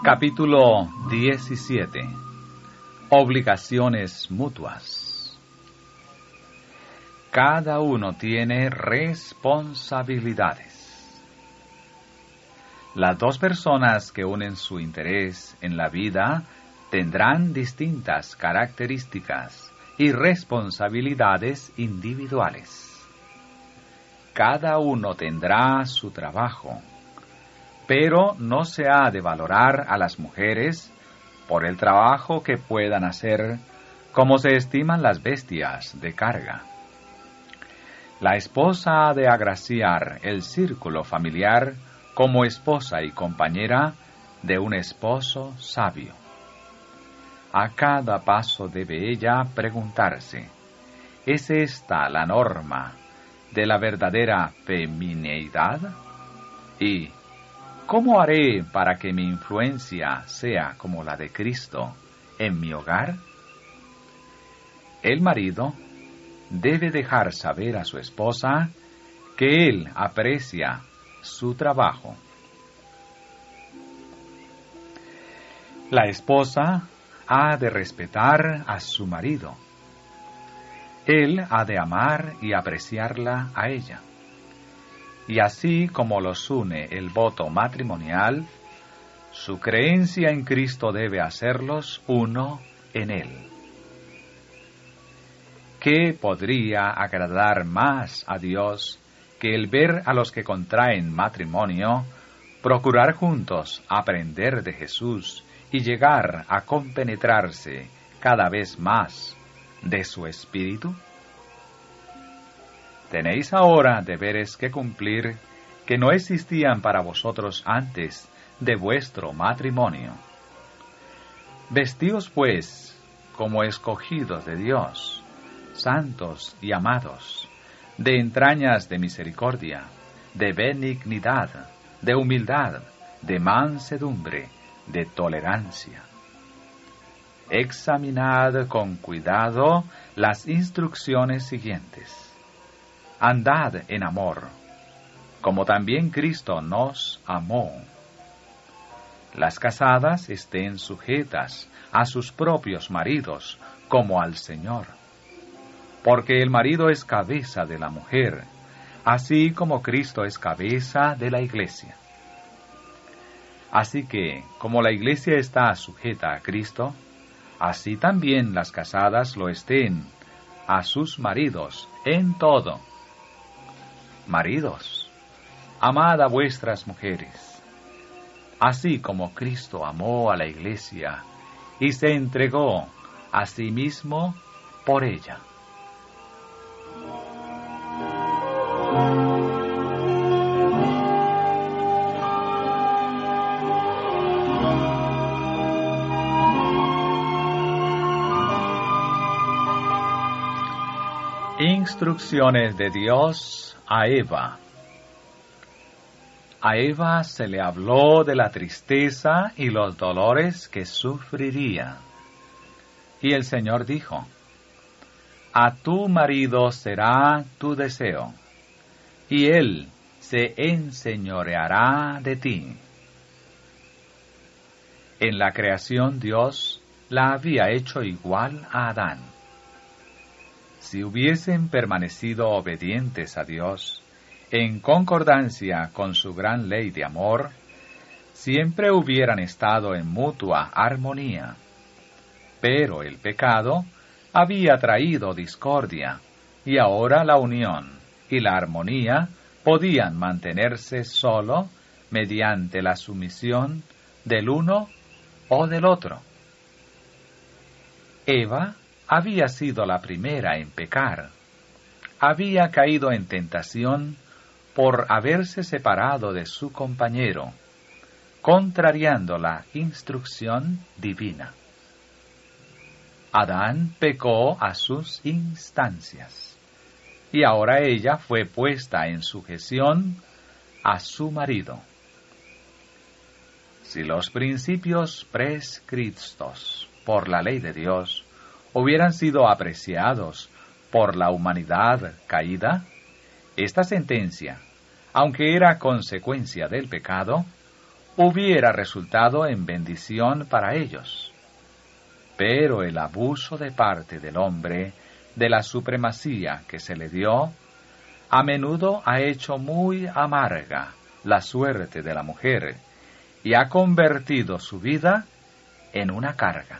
Capítulo 17. Obligaciones mutuas. Cada uno tiene responsabilidades. Las dos personas que unen su interés en la vida tendrán distintas características y responsabilidades individuales. Cada uno tendrá su trabajo, pero no se ha de valorar a las mujeres por el trabajo que puedan hacer, como se estiman las bestias de carga. La esposa ha de agraciar el círculo familiar como esposa y compañera de un esposo sabio. A cada paso debe ella preguntarse, ¿es esta la norma de la verdadera femineidad? Y ¿cómo haré para que mi influencia sea como la de Cristo en mi hogar? El marido debe dejar saber a su esposa que él aprecia su trabajo. La esposa ha de respetar a su marido. Él ha de amar y apreciarla a ella. Y así como los une el voto matrimonial, su creencia en Cristo debe hacerlos uno en Él. ¿Qué podría agradar más a Dios que el ver a los que contraen matrimonio procurar juntos aprender de Jesús y llegar a compenetrarse cada vez más de su espíritu? Tenéis ahora deberes que cumplir que no existían para vosotros antes de vuestro matrimonio. Vestíos, pues, como escogidos de Dios, santos y amados, de entrañas de misericordia, de benignidad, de humildad, de mansedumbre, de tolerancia. Examinad con cuidado las instrucciones siguientes. Andad en amor, como también Cristo nos amó. Las casadas estén sujetas a sus propios maridos, como al Señor. Porque el marido es cabeza de la mujer, así como Cristo es cabeza de la iglesia. Así que, como la iglesia está sujeta a Cristo, así también las casadas lo estén a sus maridos en todo. Maridos, amad a vuestras mujeres, así como Cristo amó a la iglesia y se entregó a sí mismo por ella. Instrucciones de Dios a Eva. A Eva se le habló de la tristeza y los dolores que sufriría. Y el Señor dijo, a tu marido será tu deseo, y él se enseñoreará de ti. En la creación Dios la había hecho igual a Adán. Si hubiesen permanecido obedientes a Dios, en concordancia con su gran ley de amor, siempre hubieran estado en mutua armonía. Pero el pecado había traído discordia, y ahora la unión y la armonía podían mantenerse sólo mediante la sumisión del uno o del otro. Eva había sido la primera en pecar. Había caído en tentación por haberse separado de su compañero, contrariando la instrucción divina. Adán pecó a sus instancias, y ahora ella fue puesta en sujeción a su marido. Si los principios prescritos por la ley de Dios hubieran sido apreciados por la humanidad caída, esta sentencia, aunque era consecuencia del pecado, hubiera resultado en bendición para ellos. Pero el abuso de parte del hombre de la supremacía que se le dio, a menudo ha hecho muy amarga la suerte de la mujer y ha convertido su vida en una carga.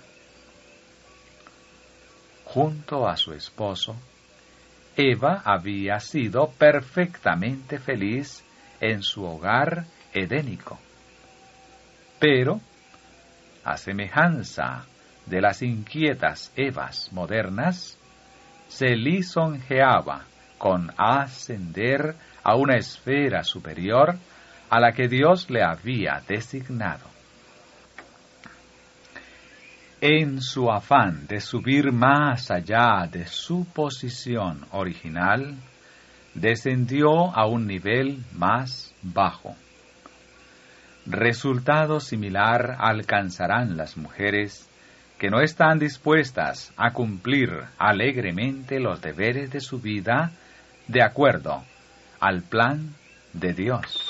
Junto a su esposo, Eva había sido perfectamente feliz en su hogar edénico. Pero, a semejanza de las inquietas Evas modernas, se lisonjeaba con ascender a una esfera superior a la que Dios le había designado. En su afán de subir más allá de su posición original, descendió a un nivel más bajo. Resultado similar alcanzarán las mujeres que no están dispuestas a cumplir alegremente los deberes de su vida de acuerdo al plan de Dios.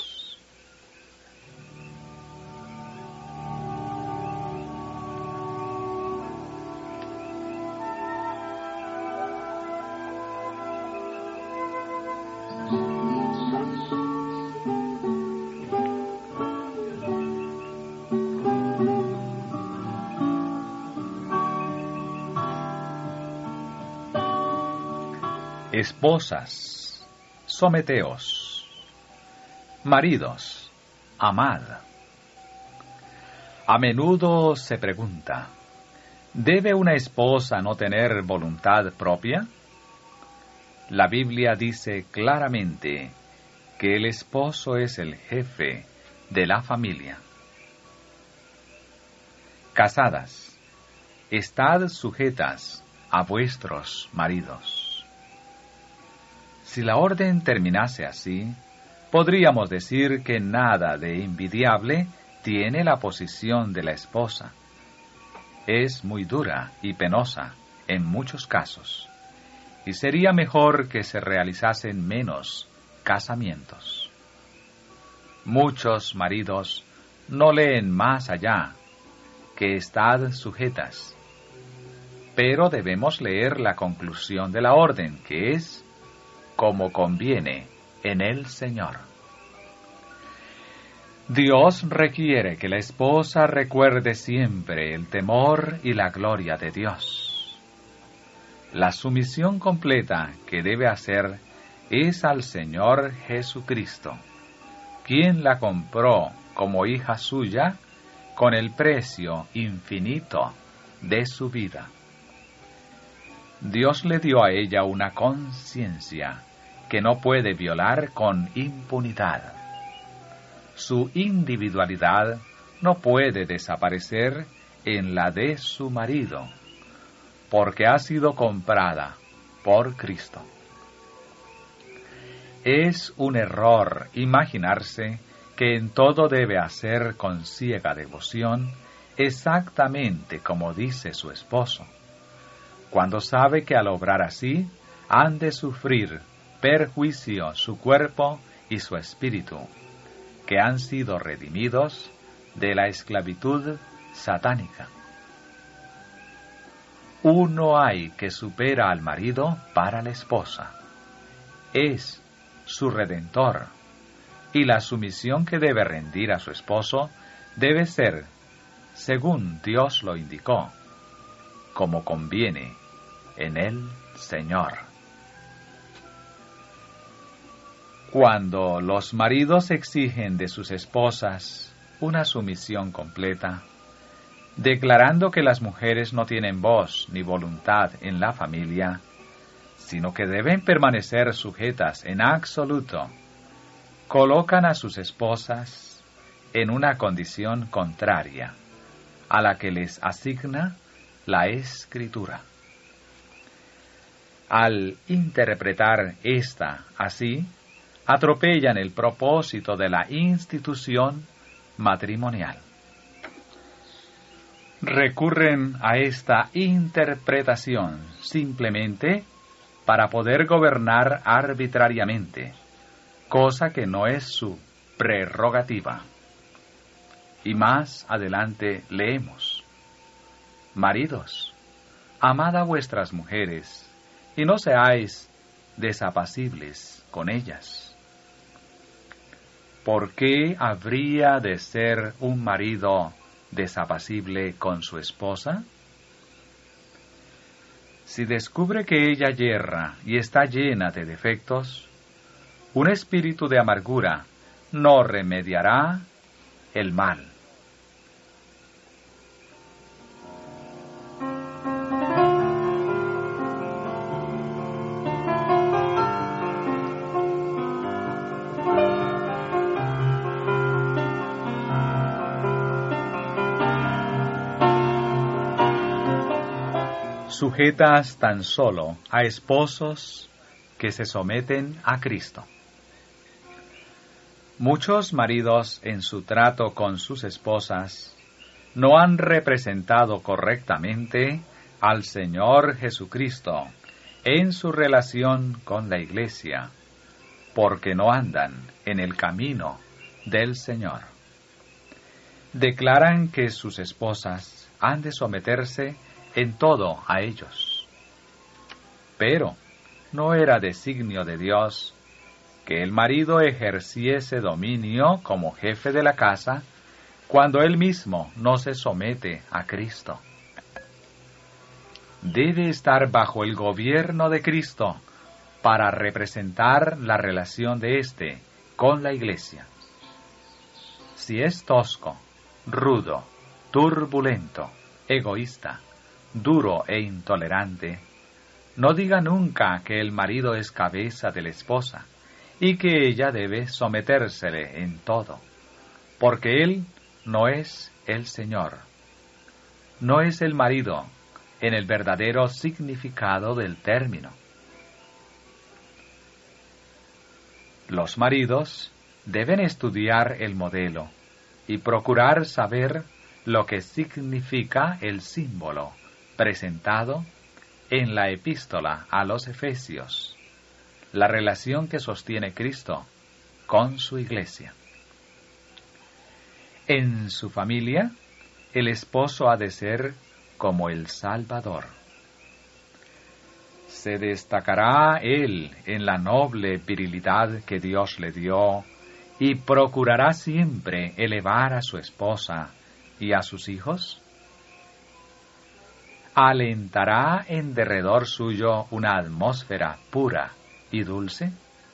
Esposas, someteos. Maridos, amad. A menudo se pregunta, ¿debe una esposa no tener voluntad propia? La Biblia dice claramente que el esposo es el jefe de la familia. Casadas, estad sujetas a vuestros maridos. Si la orden terminase así, podríamos decir que nada de envidiable tiene la posición de la esposa. Es muy dura y penosa en muchos casos, y sería mejor que se realizasen menos casamientos. Muchos maridos no leen más allá que estad sujetas, pero debemos leer la conclusión de la orden, que es como conviene en el Señor. Dios requiere que la esposa recuerde siempre el temor y la gloria de Dios. La sumisión completa que debe hacer es al Señor Jesucristo, quien la compró como hija suya con el precio infinito de su vida. Dios le dio a ella una conciencia que no puede violar con impunidad. Su individualidad no puede desaparecer en la de su marido, porque ha sido comprada por Cristo. Es un error imaginarse que en todo debe hacer con ciega devoción exactamente como dice su esposo, cuando sabe que al obrar así han de sufrir perjuicio su cuerpo y su espíritu, que han sido redimidos de la esclavitud satánica. Uno hay que supera al marido para la esposa. Es su redentor, y la sumisión que debe rendir a su esposo debe ser, según Dios lo indicó, como conviene en el Señor. Cuando los maridos exigen de sus esposas una sumisión completa, declarando que las mujeres no tienen voz ni voluntad en la familia, sino que deben permanecer sujetas en absoluto, colocan a sus esposas en una condición contraria a la que les asigna la Escritura. Al interpretar esta así, atropellan el propósito de la institución matrimonial. Recurren a esta interpretación simplemente para poder gobernar arbitrariamente, cosa que no es su prerrogativa. Y más adelante leemos: Maridos, amad a vuestras mujeres, y no seáis desapacibles con ellas. ¿Por qué habría de ser un marido desapacible con su esposa? Si descubre que ella yerra y está llena de defectos, un espíritu de amargura no remediará el mal. Sujetas tan solo a esposos que se someten a Cristo. Muchos maridos en su trato con sus esposas no han representado correctamente al Señor Jesucristo en su relación con la Iglesia, porque no andan en el camino del Señor. Declaran que sus esposas han de someterse en todo a ellos. Pero no era designio de Dios que el marido ejerciese dominio como jefe de la casa cuando él mismo no se somete a Cristo. Debe estar bajo el gobierno de Cristo para representar la relación de éste con la Iglesia. Si es tosco, rudo, turbulento, egoísta, duro e intolerante, no diga nunca que el marido es cabeza de la esposa y que ella debe sometérsele en todo, porque él no es el Señor. No es el marido en el verdadero significado del término. Los maridos deben estudiar el modelo y procurar saber lo que significa el símbolo presentado en la epístola a los Efesios, la relación que sostiene Cristo con su Iglesia. En su familia, el esposo ha de ser como el Salvador. Se destacará él en la noble virilidad que Dios le dio y procurará siempre elevar a su esposa y a sus hijos. ¿Alentará en derredor suyo una atmósfera pura y dulce?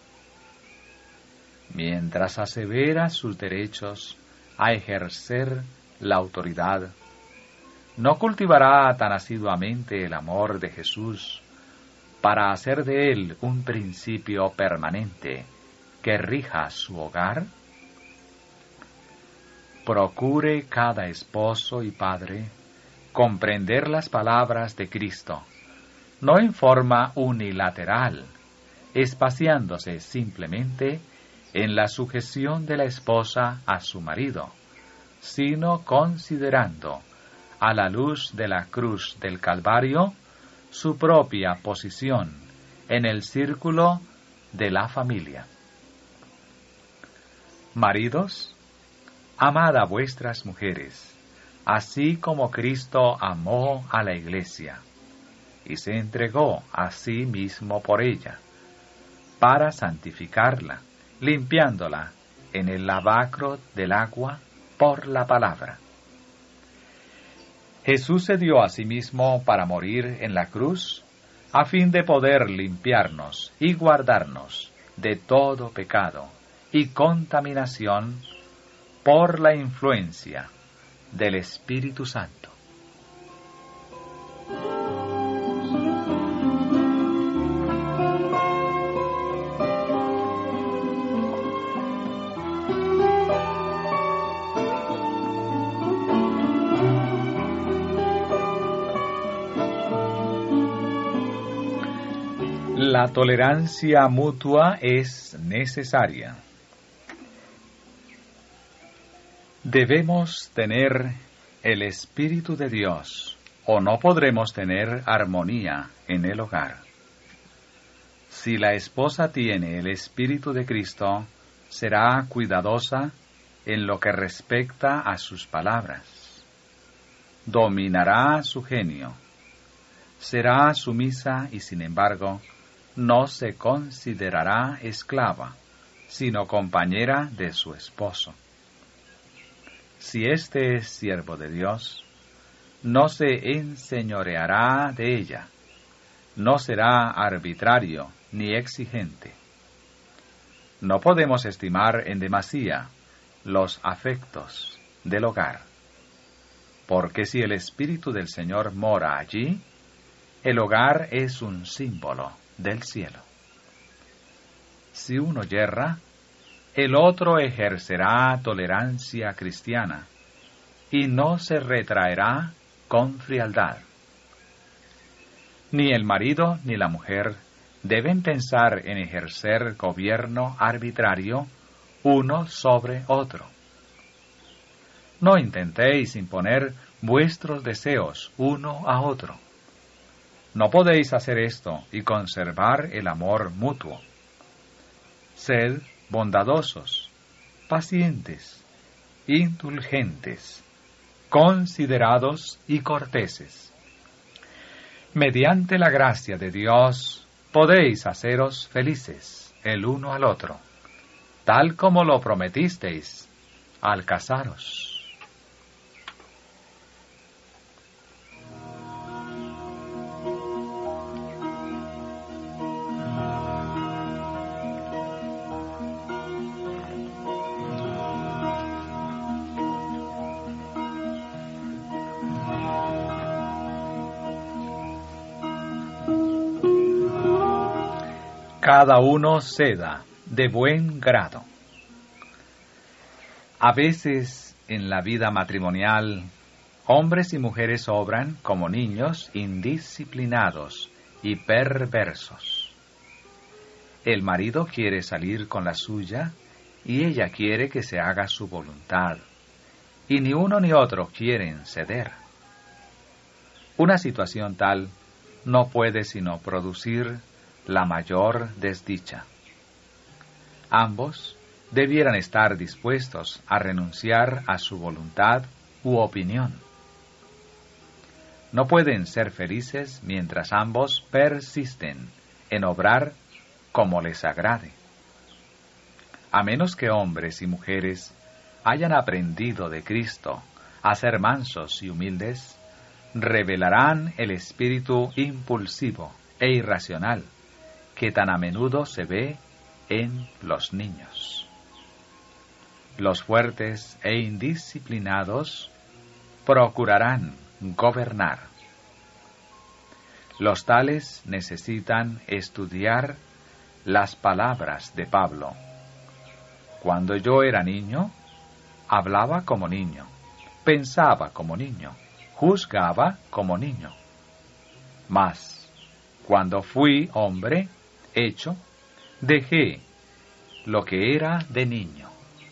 Mientras asevera sus derechos a ejercer la autoridad, ¿no cultivará tan asiduamente el amor de Jesús para hacer de él un principio permanente que rija su hogar? Procure cada esposo y padre comprender las palabras de Cristo, no en forma unilateral, espaciándose simplemente en la sujeción de la esposa a su marido, sino considerando, a la luz de la cruz del Calvario, su propia posición en el círculo de la familia. Maridos, amad a vuestras mujeres, así como Cristo amó a la Iglesia, y se entregó a sí mismo por ella, para santificarla, limpiándola en el lavacro del agua por la palabra. Jesús se dio a sí mismo para morir en la cruz, a fin de poder limpiarnos y guardarnos de todo pecado y contaminación por la influencia del Espíritu Santo. La tolerancia mutua es necesaria. Debemos tener el Espíritu de Dios, o no podremos tener armonía en el hogar. Si la esposa tiene el Espíritu de Cristo, será cuidadosa en lo que respecta a sus palabras. Dominará su genio. Será sumisa y sin embargo no se considerará esclava, sino compañera de su esposo. Si éste es siervo de Dios, no se enseñoreará de ella, no será arbitrario ni exigente. No podemos estimar en demasía los afectos del hogar, porque si el Espíritu del Señor mora allí, el hogar es un símbolo del cielo. Si uno yerra, el otro ejercerá tolerancia cristiana y no se retraerá con frialdad. Ni el marido ni la mujer deben pensar en ejercer gobierno arbitrario uno sobre otro. No intentéis imponer vuestros deseos uno a otro. No podéis hacer esto y conservar el amor mutuo. Sed bondadosos, pacientes, indulgentes, considerados y corteses. Mediante la gracia de Dios podéis haceros felices el uno al otro, tal como lo prometisteis al casaros. Cada uno ceda de buen grado. A veces en la vida matrimonial, hombres y mujeres obran como niños indisciplinados y perversos. El marido quiere salir con la suya y ella quiere que se haga su voluntad, y ni uno ni otro quieren ceder. Una situación tal no puede sino producir la mayor desdicha. Ambos debieran estar dispuestos a renunciar a su voluntad u opinión. No pueden ser felices mientras ambos persisten en obrar como les agrade. A menos que hombres y mujeres hayan aprendido de Cristo a ser mansos y humildes, revelarán el espíritu impulsivo e irracional que tan a menudo se ve en los niños. Los fuertes e indisciplinados procurarán gobernar. Los tales necesitan estudiar las palabras de Pablo. Cuando yo era niño, hablaba como niño, pensaba como niño, juzgaba como niño. Mas, cuando fui hombre, hecho, dejé lo que era de niño.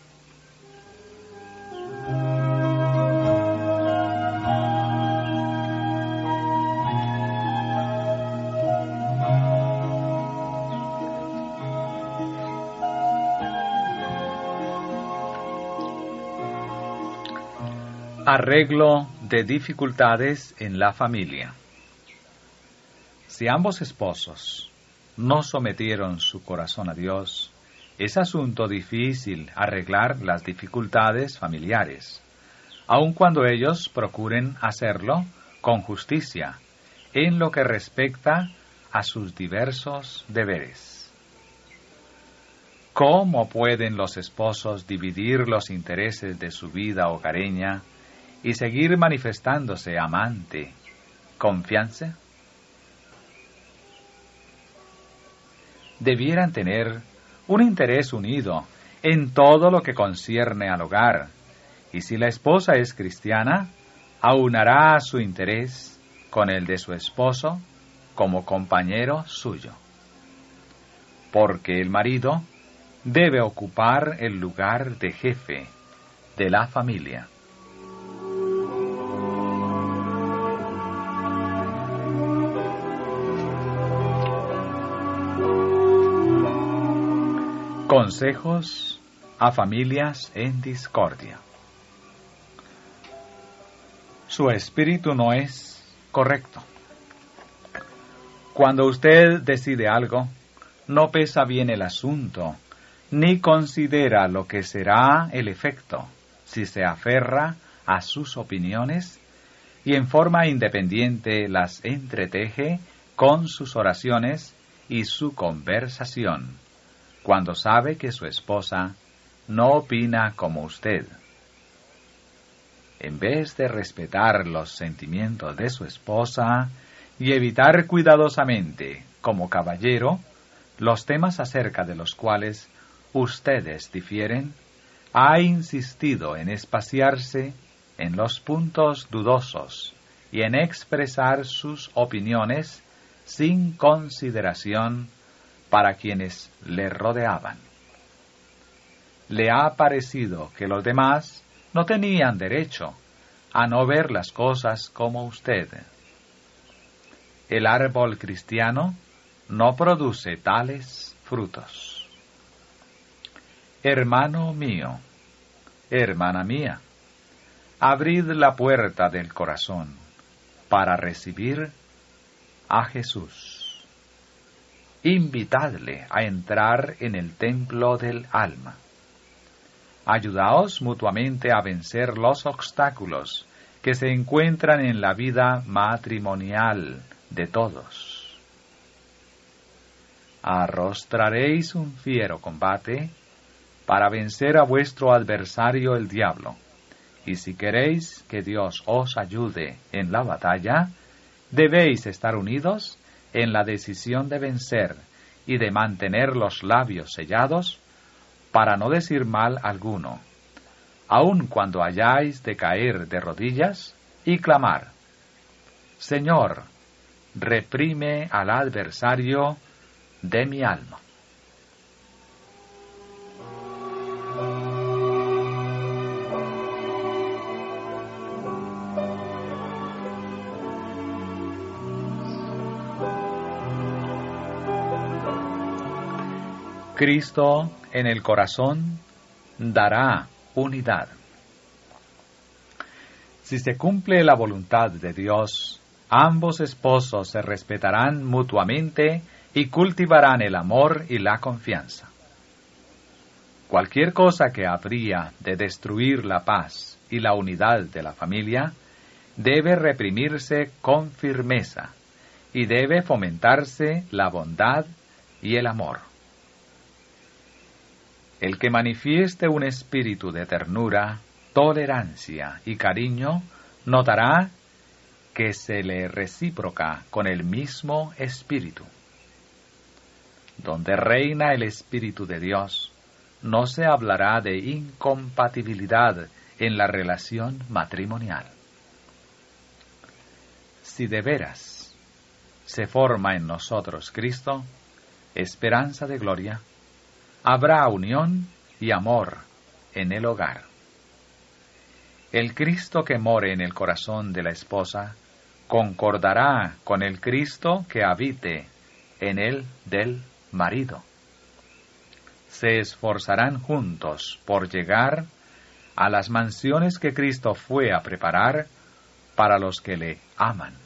Arreglo de dificultades en la familia. Si ambos esposos no sometieron su corazón a Dios, es asunto difícil arreglar las dificultades familiares, aun cuando ellos procuren hacerlo con justicia, en lo que respecta a sus diversos deberes. ¿Cómo pueden los esposos dividir los intereses de su vida hogareña y seguir manifestándose amante, confianza? Debieran tener un interés unido en todo lo que concierne al hogar, y si la esposa es cristiana, aunará su interés con el de su esposo como compañero suyo. Porque el marido debe ocupar el lugar de jefe de la familia. Consejos a familias en discordia. Su espíritu no es correcto. Cuando usted decide algo, no pesa bien el asunto, ni considera lo que será el efecto si se aferra a sus opiniones y en forma independiente las entreteje con sus oraciones y su conversación, cuando sabe que su esposa no opina como usted. En vez de respetar los sentimientos de su esposa y evitar cuidadosamente, como caballero, los temas acerca de los cuales ustedes difieren, ha insistido en espaciarse en los puntos dudosos y en expresar sus opiniones sin consideración para quienes le rodeaban. Le ha parecido que los demás no tenían derecho a no ver las cosas como usted. El árbol cristiano no produce tales frutos. Hermano mío, hermana mía, abrid la puerta del corazón para recibir a Jesús. Invitadle a entrar en el templo del alma. Ayudaos mutuamente a vencer los obstáculos que se encuentran en la vida matrimonial de todos. Arrostraréis un fiero combate para vencer a vuestro adversario el diablo, y si queréis que Dios os ayude en la batalla, debéis estar unidos en la decisión de vencer y de mantener los labios sellados para no decir mal alguno, aun cuando hayáis de caer de rodillas y clamar: Señor, reprime al adversario de mi alma. Cristo en el corazón dará unidad. Si se cumple la voluntad de Dios, ambos esposos se respetarán mutuamente y cultivarán el amor y la confianza. Cualquier cosa que habría de destruir la paz y la unidad de la familia debe reprimirse con firmeza y debe fomentarse la bondad y el amor. El que manifieste un espíritu de ternura, tolerancia y cariño, notará que se le recíproca con el mismo espíritu. Donde reina el Espíritu de Dios, no se hablará de incompatibilidad en la relación matrimonial. Si de veras se forma en nosotros Cristo, esperanza de gloria, habrá unión y amor en el hogar. El Cristo que more en el corazón de la esposa concordará con el Cristo que habite en el del marido. Se esforzarán juntos por llegar a las mansiones que Cristo fue a preparar para los que le aman.